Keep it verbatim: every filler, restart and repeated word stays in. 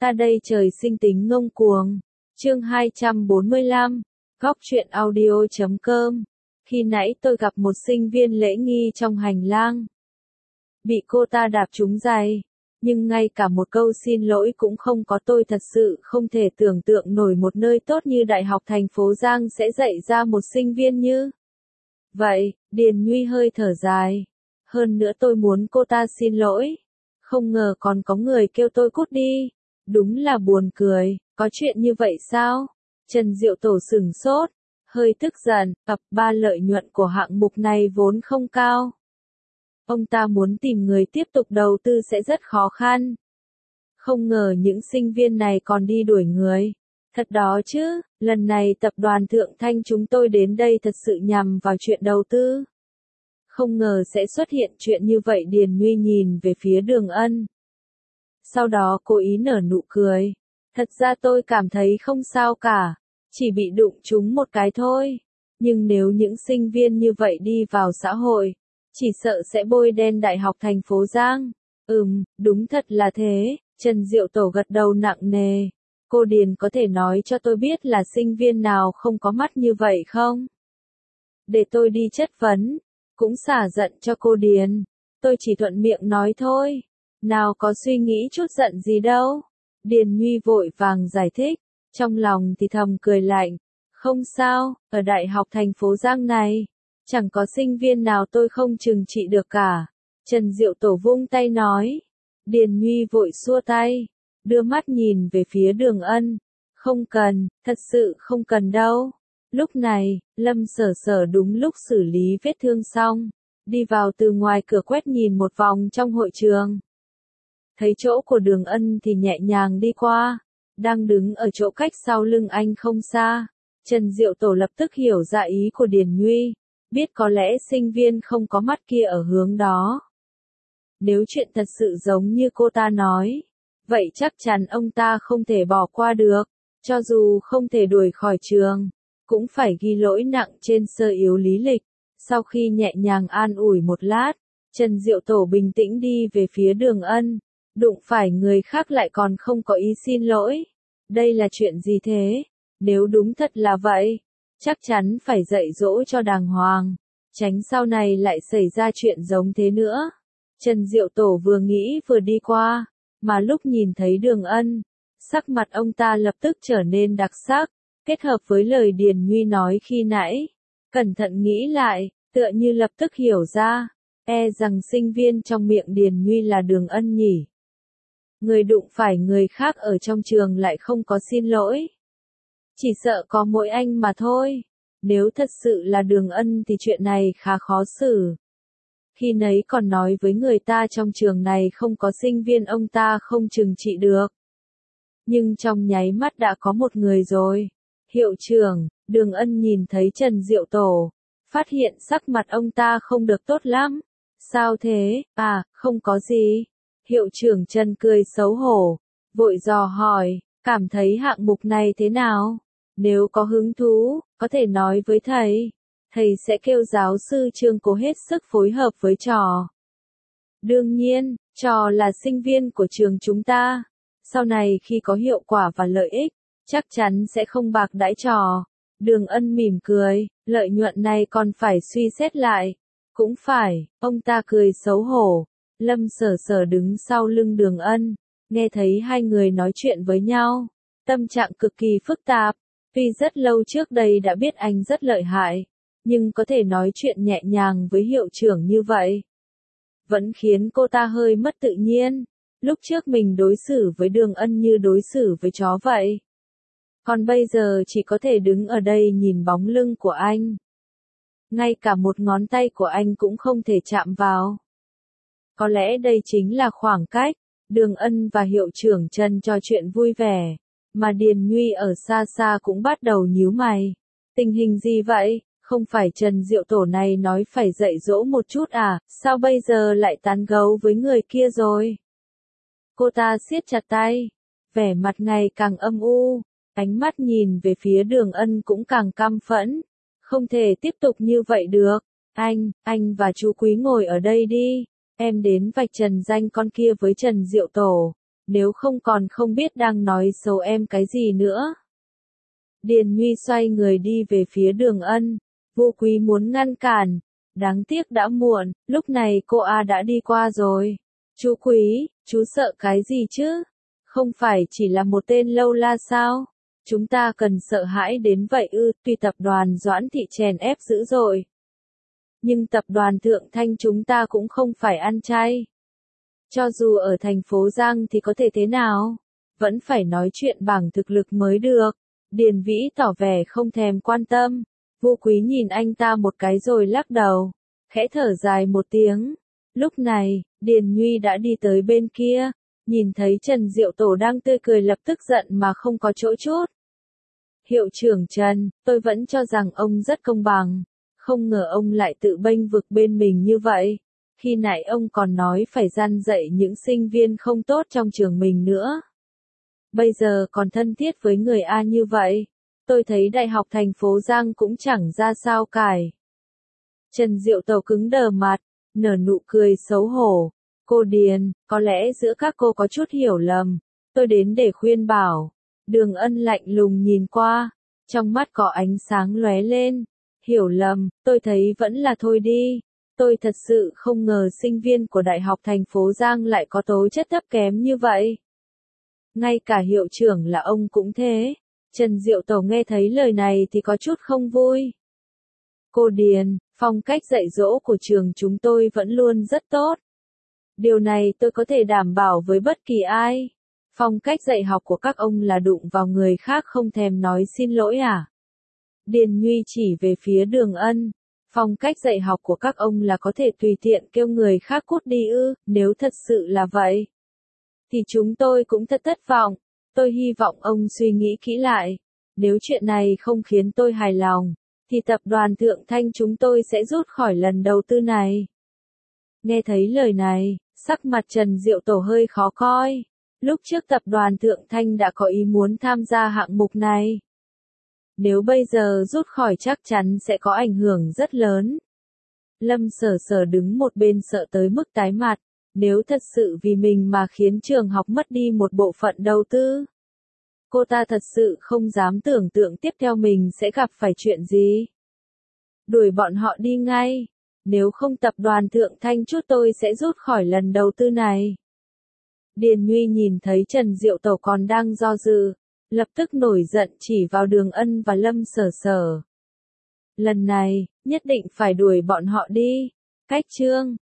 Ta đây trời sinh tính ngông cuồng. Chương hai trăm bốn mươi lăm, góc truyện audio chấm com. Khi nãy tôi gặp một sinh viên lễ nghi trong hành lang. Bị cô ta đạp trúng giày. Nhưng ngay cả một câu xin lỗi cũng không có. Tôi thật sự không thể tưởng tượng nổi một nơi tốt như Đại học thành phố Giang sẽ dạy ra một sinh viên như vậy. Điền Nhuy hơi thở dài. Hơn nữa tôi muốn cô ta xin lỗi. Không ngờ còn có người kêu tôi cút đi. Đúng là buồn cười, có chuyện như vậy sao? Trần Diệu Tổ sửng sốt, hơi tức giận, cặp ba lợi nhuận của hạng mục này vốn không cao. Ông ta muốn tìm người tiếp tục đầu tư sẽ rất khó khăn. Không ngờ những sinh viên này còn đi đuổi người. Thật đó chứ, lần này tập đoàn Thượng Thanh chúng tôi đến đây thật sự nhằm vào chuyện đầu tư. Không ngờ sẽ xuất hiện chuyện như vậy. Điền Nhuy nhìn về phía Đường Ân. Sau đó cố ý nở nụ cười. Thật ra tôi cảm thấy không sao cả. Chỉ bị đụng trúng một cái thôi. Nhưng nếu những sinh viên như vậy đi vào xã hội, chỉ sợ sẽ bôi đen Đại học thành phố Giang. Ừm, đúng thật là thế. Trần Diệu Tổ gật đầu nặng nề. Cô Điền có thể nói cho tôi biết là sinh viên nào không có mắt như vậy không? Để tôi đi chất vấn. Cũng xả giận cho cô Điền. Tôi chỉ thuận miệng nói thôi. Nào có suy nghĩ chút giận gì đâu. Điền Nhuy vội vàng giải thích. Trong lòng thì thầm cười lạnh. Không sao, ở Đại học thành phố Giang này, chẳng có sinh viên nào tôi không trừng trị được cả. Trần Diệu Tổ vung tay nói. Điền Nhuy vội xua tay. Đưa mắt nhìn về phía Đường Ân. Không cần, thật sự không cần đâu. Lúc này, Lâm Sở Sở đúng lúc xử lý vết thương xong. Đi vào từ ngoài cửa quét nhìn một vòng trong hội trường. Thấy chỗ của Đường Ân thì nhẹ nhàng đi qua. Đang đứng ở chỗ cách sau lưng anh không xa. Trần Diệu Tổ lập tức hiểu ra ý của Điền Nhuy. Biết có lẽ sinh viên không có mắt kia ở hướng đó. Nếu chuyện thật sự giống như cô ta nói, vậy chắc chắn ông ta không thể bỏ qua được. Cho dù không thể đuổi khỏi trường, cũng phải ghi lỗi nặng trên sơ yếu lý lịch. Sau khi nhẹ nhàng an ủi một lát, Trần Diệu Tổ bình tĩnh đi về phía Đường Ân. Đụng phải người khác lại còn không có ý xin lỗi. Đây là chuyện gì thế? Nếu đúng thật là vậy, chắc chắn phải dạy dỗ cho đàng hoàng. Tránh sau này lại xảy ra chuyện giống thế nữa. Trần Diệu Tổ vừa nghĩ vừa đi qua. Mà lúc nhìn thấy Đường Ân, sắc mặt ông ta lập tức trở nên đặc sắc. Kết hợp với lời Điền Nhuy nói khi nãy. Cẩn thận nghĩ lại, tựa như lập tức hiểu ra. E rằng sinh viên trong miệng Điền Nhuy là Đường Ân nhỉ. Người đụng phải người khác ở trong trường lại không có xin lỗi. Chỉ sợ có mỗi anh mà thôi. Nếu thật sự là Đường Ân thì chuyện này khá khó xử. Khi nấy còn nói với người ta trong trường này không có sinh viên ông ta không trừng trị được. Nhưng trong nháy mắt đã có một người rồi. Hiệu trưởng. Đường Ân nhìn thấy Trần Diệu Tổ. Phát hiện sắc mặt ông ta không được tốt lắm. Sao thế? À, không có gì. Hiệu trưởng Trần cười xấu hổ. Vội dò hỏi. Cảm thấy hạng mục này thế nào? Nếu có hứng thú, có thể nói với thầy. Thầy sẽ kêu giáo sư Trương cố hết sức phối hợp với trò. Đương nhiên, trò là sinh viên của trường chúng ta. Sau này khi có hiệu quả và lợi ích, chắc chắn sẽ không bạc đãi trò. Đường Ân mỉm cười, lợi nhuận này còn phải suy xét lại. Cũng phải, ông ta cười xấu hổ. Lâm Sở Sở đứng sau lưng Đường Ân, nghe thấy hai người nói chuyện với nhau. Tâm trạng cực kỳ phức tạp. Tuy rất lâu trước đây đã biết anh rất lợi hại, nhưng có thể nói chuyện nhẹ nhàng với hiệu trưởng như vậy, vẫn khiến cô ta hơi mất tự nhiên. Lúc trước mình đối xử với Đường Ân như đối xử với chó vậy. Còn bây giờ chỉ có thể đứng ở đây nhìn bóng lưng của anh. Ngay cả một ngón tay của anh cũng không thể chạm vào. Có lẽ đây chính là khoảng cách. Đường Ân và hiệu trưởng Trần trò chuyện vui vẻ. Mà Điền Nhuy ở xa xa cũng bắt đầu nhíu mày. Tình hình gì vậy? Không phải Trần Diệu Tổ này nói phải dạy dỗ một chút à? Sao bây giờ lại tán gẫu với người kia rồi? Cô ta siết chặt tay. Vẻ mặt ngày càng âm u. Ánh mắt nhìn về phía Đường Ân cũng càng căm phẫn. Không thể tiếp tục như vậy được. Anh, anh và chú Quý ngồi ở đây đi. Em đến vạch trần danh con kia với Trần Diệu Tổ. nếu không còn không biết đang nói xấu em cái gì nữa. Điền Nhuy xoay người đi về phía Đường Ân, Vô Quý muốn ngăn cản, đáng tiếc đã muộn, lúc này cô A đã đi qua rồi. Chú Quý, chú sợ cái gì chứ? Không phải chỉ là một tên lâu la sao? Chúng ta cần sợ hãi đến vậy ư? Tuy tập đoàn Doãn Thị chèn ép dữ dội, nhưng tập đoàn Thượng Thanh chúng ta cũng không phải ăn chay. Cho dù ở thành phố Giang thì có thể thế nào? Vẫn phải nói chuyện bằng thực lực mới được. Điền Vĩ tỏ vẻ không thèm quan tâm. Vô Quý nhìn anh ta một cái rồi lắc đầu, khẽ thở dài một tiếng. Lúc này, Điền Nhuy đã đi tới bên kia, nhìn thấy Trần Diệu Tổ đang tươi cười lập tức giận mà không có chỗ chút. Hiệu trưởng Trần, tôi vẫn cho rằng ông rất công bằng, không ngờ ông lại tự bênh vực bên mình như vậy. Khi nãy ông còn nói phải gian dạy những sinh viên không tốt trong trường mình nữa. Bây giờ còn thân thiết với người A như vậy. Tôi thấy đại học thành phố Giang cũng chẳng ra sao cải. Trần Diệu Tẩu cứng đờ mặt, nở nụ cười xấu hổ. Cô Điền, có lẽ giữa các cô có chút hiểu lầm. Tôi đến để khuyên bảo. Đường Ân lạnh lùng nhìn qua, trong mắt có ánh sáng lóe lên. Hiểu lầm, tôi thấy vẫn là thôi đi. Tôi thật sự không ngờ sinh viên của Đại học thành phố Giang lại có tố chất thấp kém như vậy. Ngay cả hiệu trưởng là ông cũng thế. Trần Diệu Tẩu nghe thấy lời này thì có chút không vui. Cô Điền, phong cách dạy dỗ của trường chúng tôi vẫn luôn rất tốt. Điều này tôi có thể đảm bảo với bất kỳ ai. Phong cách dạy học của các ông là đụng vào người khác không thèm nói xin lỗi à? Điền Nhuy chỉ về phía Đường Ân. Phong cách dạy học của các ông là có thể tùy tiện kêu người khác cút đi ư? Nếu thật sự là vậy, thì chúng tôi cũng thật thất vọng. Tôi hy vọng ông suy nghĩ kỹ lại. Nếu chuyện này không khiến tôi hài lòng, thì tập đoàn Thượng Thanh chúng tôi sẽ rút khỏi lần đầu tư này. Nghe thấy lời này, sắc mặt Trần Diệu Tổ hơi khó coi. Lúc trước tập đoàn Thượng Thanh đã có ý muốn tham gia hạng mục này. Nếu bây giờ rút khỏi chắc chắn sẽ có ảnh hưởng rất lớn. Lâm Sở Sở đứng một bên sợ tới mức tái mặt. Nếu thật sự vì mình mà khiến trường học mất đi một bộ phận đầu tư, cô ta thật sự không dám tưởng tượng tiếp theo mình sẽ gặp phải chuyện gì. Đuổi bọn họ đi ngay. Nếu không tập đoàn Thượng Thanh chút tôi sẽ rút khỏi lần đầu tư này. Điền Nhuy nhìn thấy Trần Diệu Tẩu còn đang do dự, lập tức nổi giận chỉ vào Đường Ân và Lâm Sở Sở. Lần này, nhất định phải đuổi bọn họ đi. Cách chương